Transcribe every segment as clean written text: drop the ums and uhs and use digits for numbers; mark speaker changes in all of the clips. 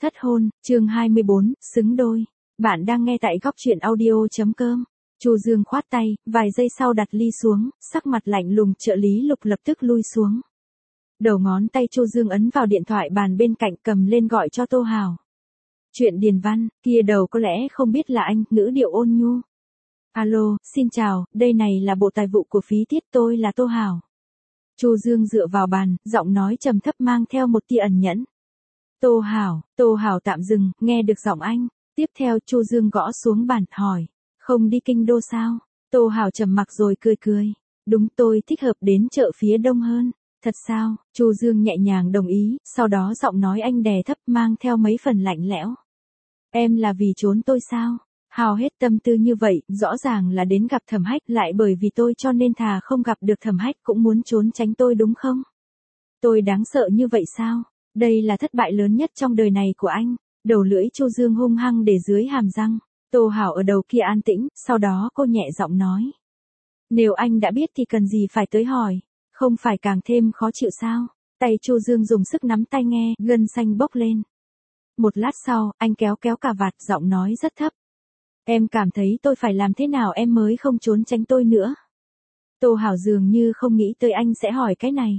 Speaker 1: Thất hôn, chương 24, xứng đôi. Bạn đang nghe tại góc truyện audio.com. Chu Dương khoát tay, vài giây sau đặt ly xuống, sắc mặt lạnh lùng. Trợ lý Lục lập tức lui xuống. Đầu ngón tay Chu Dương ấn vào điện thoại bàn bên cạnh, cầm lên gọi cho Tô Hào. Chuyện điền văn, kia đầu có lẽ không biết là anh, ngữ điệu ôn nhu. Alo, xin chào, đây này là bộ tài vụ của Phí Tiết, tôi là Tô Hào. Chu Dương dựa vào bàn, giọng nói trầm thấp mang theo một tia ẩn nhẫn. Tô Hào tạm dừng, nghe được giọng anh. Tiếp theo Chu Dương gõ xuống bàn, hỏi. Không đi kinh đô sao? Tô Hào trầm mặc rồi cười. Đúng, tôi thích hợp đến chợ phía đông hơn. Thật sao? Chu Dương nhẹ nhàng đồng ý, sau đó giọng nói anh đè thấp mang theo mấy phần lạnh lẽo. Em là vì trốn tôi sao? Hào hết tâm tư như vậy, rõ ràng là đến gặp Thẩm Hách, lại bởi vì tôi cho nên thà không gặp được Thẩm Hách cũng muốn trốn tránh tôi đúng không? Tôi đáng sợ như vậy sao? Đây là thất bại lớn nhất trong đời này của anh. Đầu lưỡi Chu Dương hung hăng để dưới hàm răng. Tô Hảo ở đầu kia an tĩnh, sau đó cô nhẹ giọng nói. Nếu anh đã biết thì cần gì phải tới hỏi, không phải càng thêm khó chịu sao? Tay Chu Dương dùng sức nắm tai nghe, gân xanh bốc lên. Một lát sau, anh kéo cà vạt, giọng nói rất thấp. Em cảm thấy tôi phải làm thế nào em mới không trốn tránh tôi nữa? Tô Hảo dường như không nghĩ tới anh sẽ hỏi cái này.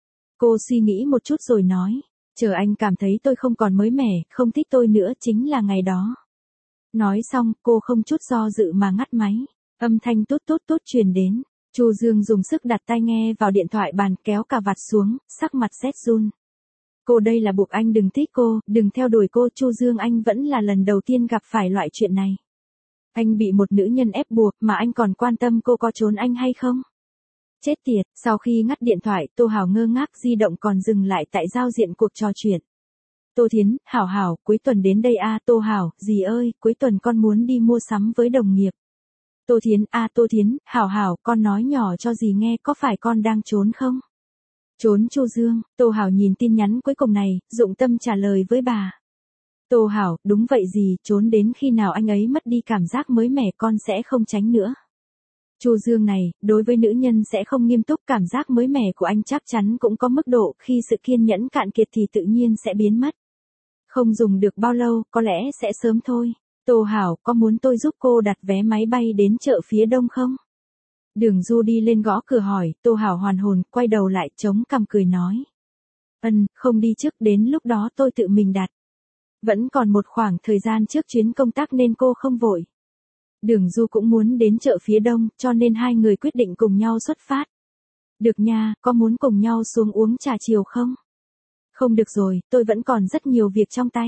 Speaker 1: Cô suy nghĩ một chút rồi nói. Chờ anh cảm thấy tôi không còn mới mẻ, không thích tôi nữa chính là ngày đó. Nói xong, cô không chút do dự mà ngắt máy. Âm thanh tút truyền đến. Chu Dương dùng sức đặt tai nghe vào điện thoại bàn, kéo cà vạt xuống, sắc mặt rét run. Cô đây là buộc anh đừng thích cô, đừng theo đuổi cô. Chu Dương, anh vẫn là lần đầu tiên gặp phải loại chuyện này. Anh bị một nữ nhân ép buộc mà anh còn quan tâm cô có trốn anh hay không? Chết tiệt, sau khi ngắt điện thoại, Tô Hảo ngơ ngác, di động còn dừng lại tại giao diện cuộc trò chuyện. Tô Thiến, Hảo, cuối tuần đến đây à? Tô Hảo, dì ơi, cuối tuần con muốn đi mua sắm với đồng nghiệp. Tô Thiến, Hảo, con nói nhỏ cho dì nghe, có phải con đang trốn không? Trốn Chu Dương. Tô Hảo nhìn tin nhắn cuối cùng này, dụng tâm trả lời với bà. Tô Hảo, đúng vậy dì, trốn đến khi nào anh ấy mất đi cảm giác mới mẻ con sẽ không tránh nữa. Chu Dương này, đối với nữ nhân sẽ không nghiêm túc, cảm giác mới mẻ của anh chắc chắn cũng có mức độ, khi sự kiên nhẫn cạn kiệt thì tự nhiên sẽ biến mất. Không dùng được bao lâu, có lẽ sẽ sớm thôi. Tô Hảo, có muốn tôi giúp cô đặt vé máy bay đến chợ phía đông không? Đường Du đi lên gõ cửa hỏi, Tô Hảo hoàn hồn, quay đầu lại chống cằm cười nói. Không đi trước, đến lúc đó tôi tự mình đặt. Vẫn còn một khoảng thời gian trước chuyến công tác nên cô không vội. Đường Du cũng muốn đến chợ phía đông, cho nên hai người quyết định cùng nhau xuất phát. Được nha, có muốn cùng nhau xuống uống trà chiều không? Không được rồi, tôi vẫn còn rất nhiều việc trong tay.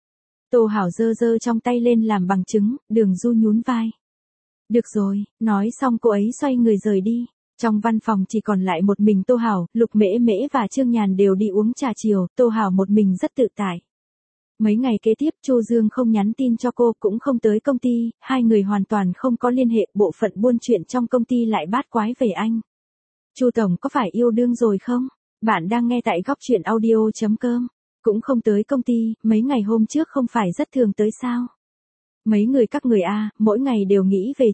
Speaker 1: Tô Hảo giơ trong tay lên làm bằng chứng, Đường Du nhún vai. Được rồi, nói xong cô ấy xoay người rời đi. Trong văn phòng chỉ còn lại một mình Tô Hảo, Lục Mễ và Trương Nhàn đều đi uống trà chiều, Tô Hảo một mình rất tự tại. Mấy ngày kế tiếp Chu Dương không nhắn tin cho cô, cũng không tới công ty, hai người hoàn toàn không có liên hệ, bộ phận buôn chuyện trong công ty lại bát quái về anh. Chu tổng có phải yêu đương rồi không? Bạn đang nghe tại góc truyện audio.com. Cũng không tới công ty, mấy ngày hôm trước không phải rất thường tới sao? Mấy người các người a, mỗi ngày đều nghĩ về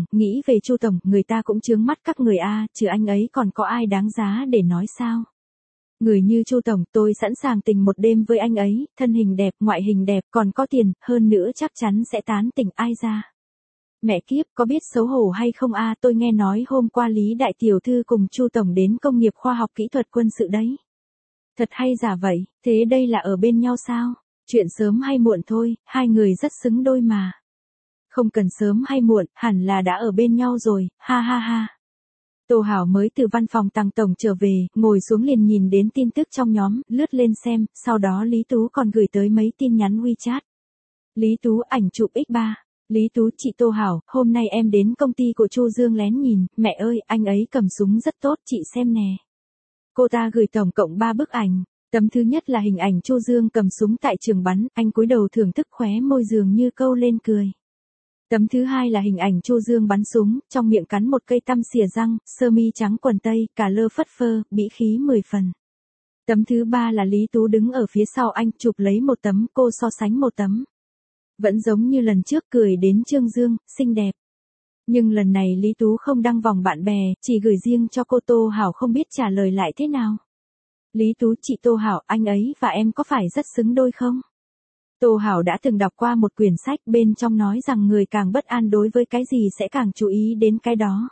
Speaker 1: Chu tổng, người ta cũng chướng mắt các người a, chứ anh ấy còn có ai đáng giá để nói sao? Người như Chu tổng, tôi sẵn sàng tình một đêm với anh ấy, thân hình đẹp, ngoại hình đẹp, còn có tiền, hơn nữa chắc chắn sẽ tán tỉnh ai ra. Mẹ kiếp, có biết xấu hổ hay không a? Tôi nghe nói hôm qua Lý đại tiểu thư cùng Chu tổng đến công nghiệp khoa học kỹ thuật quân sự đấy. Thật hay giả vậy, thế đây là ở bên nhau sao? Chuyện sớm hay muộn thôi, hai người rất xứng đôi mà. Không cần sớm hay muộn, hẳn là đã ở bên nhau rồi, ha. Tô Hảo mới từ văn phòng Tăng tổng trở về, ngồi xuống liền nhìn đến tin tức trong nhóm, lướt lên xem, sau đó Lý Tú còn gửi tới mấy tin nhắn WeChat. Lý Tú, ảnh chụp X3. Lý Tú, chị Tô Hảo, hôm nay em đến công ty của Chu Dương lén nhìn, mẹ ơi, anh ấy cầm súng rất tốt, chị xem nè. Cô ta gửi tổng cộng 3 bức ảnh. Tấm thứ nhất là hình ảnh Chu Dương cầm súng tại trường bắn, anh cúi đầu thưởng thức, khóe môi dường như câu lên cười. Tấm thứ hai là hình ảnh Chu Dương bắn súng, trong miệng cắn một cây tăm xìa răng, sơ mi trắng quần tây, cả lơ phất phơ, bĩ khí 10 phần. Tấm thứ ba là Lý Tú đứng ở phía sau anh, chụp lấy một tấm, cô so sánh một tấm. Vẫn giống như lần trước, cười đến Trương Dương, xinh đẹp. Nhưng lần này Lý Tú không đăng vòng bạn bè, chỉ gửi riêng cho cô. Tô Hảo không biết trả lời lại thế nào. Lý Tú, chị Tô Hảo, anh ấy và em có phải rất xứng đôi không? Tô Hảo đã từng đọc qua một quyển sách bên trong nói rằng người càng bất an đối với cái gì sẽ càng chú ý đến cái đó.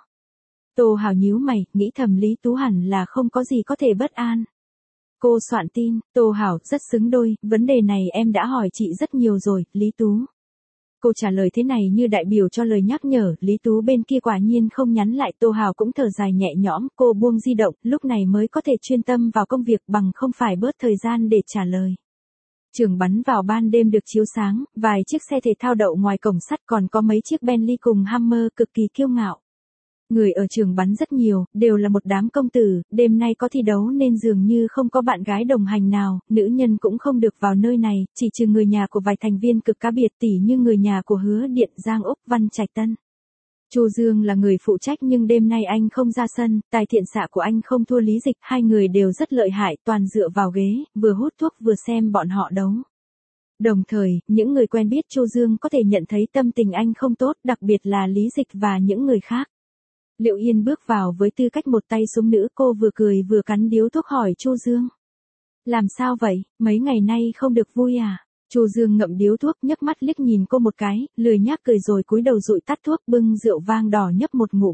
Speaker 1: Tô Hảo nhíu mày, nghĩ thầm Lý Tú hẳn là không có gì có thể bất an. Cô soạn tin, Tô Hảo, rất xứng đôi, vấn đề này em đã hỏi chị rất nhiều rồi, Lý Tú. Cô trả lời thế này như đại biểu cho lời nhắc nhở, Lý Tú bên kia quả nhiên không nhắn lại. Tô Hảo cũng thở dài nhẹ nhõm, cô buông di động, lúc này mới có thể chuyên tâm vào công việc bằng không phải bớt thời gian để trả lời. Trường bắn vào ban đêm được chiếu sáng, vài chiếc xe thể thao đậu ngoài cổng sắt, còn có mấy chiếc Bentley cùng Hummer cực kỳ kiêu ngạo. Người ở trường bắn rất nhiều, đều là một đám công tử, đêm nay có thi đấu nên dường như không có bạn gái đồng hành nào, nữ nhân cũng không được vào nơi này, chỉ trừ người nhà của vài thành viên cực cá biệt tỉ như người nhà của Hứa Điện, Giang Úc, Văn Trạch Tân. Chu Dương là người phụ trách nhưng đêm nay anh không ra sân, tài thiện xạ của anh không thua Lý Dịch, hai người đều rất lợi hại, toàn dựa vào ghế, vừa hút thuốc vừa xem bọn họ đấu. Đồng thời, những người quen biết Chu Dương có thể nhận thấy tâm tình anh không tốt, đặc biệt là Lý Dịch và những người khác. Liệu Yên bước vào với tư cách một tay súng nữ, cô vừa cười vừa cắn điếu thuốc hỏi Chu Dương. Làm sao vậy, mấy ngày nay không được vui à? Chu Dương ngậm điếu thuốc, nhấc mắt liếc nhìn cô một cái, lười nhác cười rồi cúi đầu dụi tắt thuốc, bưng rượu vang đỏ nhấp một ngụm.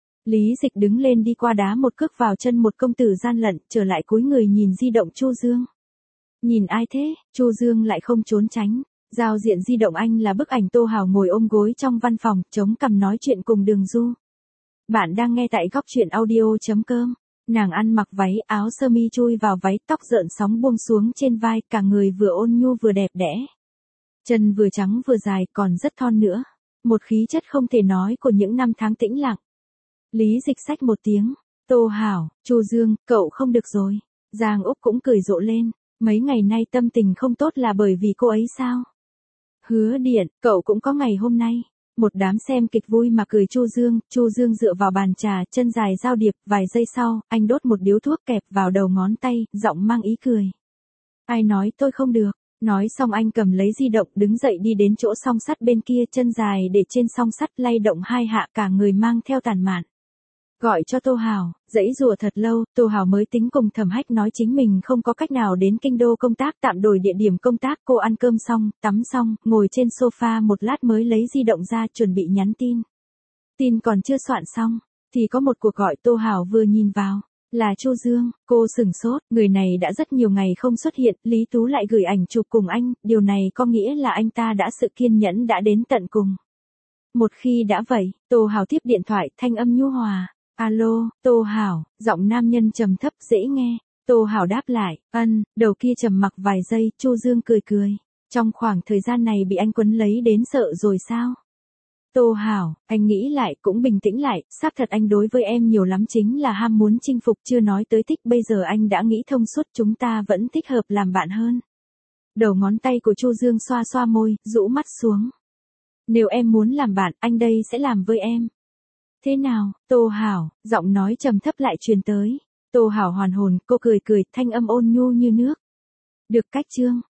Speaker 1: Lý Dịch đứng lên đi qua đá một cước vào chân một công tử gian lận, trở lại cúi người nhìn di động Chu Dương. Nhìn ai thế? Chu Dương lại không trốn tránh. Giao diện di động anh là bức ảnh Tô Hảo ngồi ôm gối trong văn phòng, chống cằm nói chuyện cùng Đường Du. Bạn đang nghe tại góc truyện audio.com. Nàng ăn mặc váy, áo sơ mi chui vào váy, tóc rợn sóng buông xuống trên vai, cả người vừa ôn nhu vừa đẹp đẽ. Chân vừa trắng vừa dài, còn rất thon nữa. Một khí chất không thể nói của những năm tháng tĩnh lặng. Lý Dịch xách một tiếng. Tô Hảo, Chu Dương, cậu không được rồi. Giang Úc cũng cười rộ lên. Mấy ngày nay tâm tình không tốt là bởi vì cô ấy sao? Hứa Điện, cậu cũng có ngày hôm nay. Một đám xem kịch vui mà cười Chu Dương dựa vào bàn trà, chân dài giao điệp, vài giây sau, anh đốt một điếu thuốc kẹp vào đầu ngón tay, giọng mang ý cười. Ai nói tôi không được? Nói xong anh cầm lấy di động, đứng dậy đi đến chỗ song sắt bên kia, chân dài để trên song sắt, lay động hai hạ, cả người mang theo tàn mạn. Gọi cho Tô Hảo, giãy giụa thật lâu, Tô Hảo mới tính cùng Thẩm Hách nói chính mình không có cách nào đến kinh đô công tác, tạm đổi địa điểm công tác. Cô ăn cơm xong, tắm xong, ngồi trên sofa một lát mới lấy di động ra chuẩn bị nhắn tin. Tin còn chưa soạn xong, thì có một cuộc gọi. Tô Hảo vừa nhìn vào, là Chu Dương, cô sửng sốt, người này đã rất nhiều ngày không xuất hiện, Lý Tú lại gửi ảnh chụp cùng anh, điều này có nghĩa là anh ta đã sự kiên nhẫn đã đến tận cùng. Một khi đã vậy, Tô Hảo tiếp điện thoại, thanh âm nhu hòa. Alo, Tô Hảo, giọng nam nhân trầm thấp dễ nghe. Tô Hảo đáp lại, đầu kia trầm mặc vài giây, Chu Dương cười cười. Trong khoảng thời gian này bị anh quấn lấy đến sợ rồi sao? Tô Hảo, anh nghĩ lại cũng bình tĩnh lại, xác thật anh đối với em nhiều lắm, chính là ham muốn chinh phục, chưa nói tới thích, bây giờ anh đã nghĩ thông suốt, chúng ta vẫn thích hợp làm bạn hơn. Đầu ngón tay của Chu Dương xoa xoa môi, rũ mắt xuống. Nếu em muốn làm bạn, anh đây sẽ làm với em. Thế nào, Tô Hảo, giọng nói trầm thấp lại truyền tới. Tô Hảo hoàn hồn, cô cười cười, thanh âm ôn nhu như nước. Được cách Chương,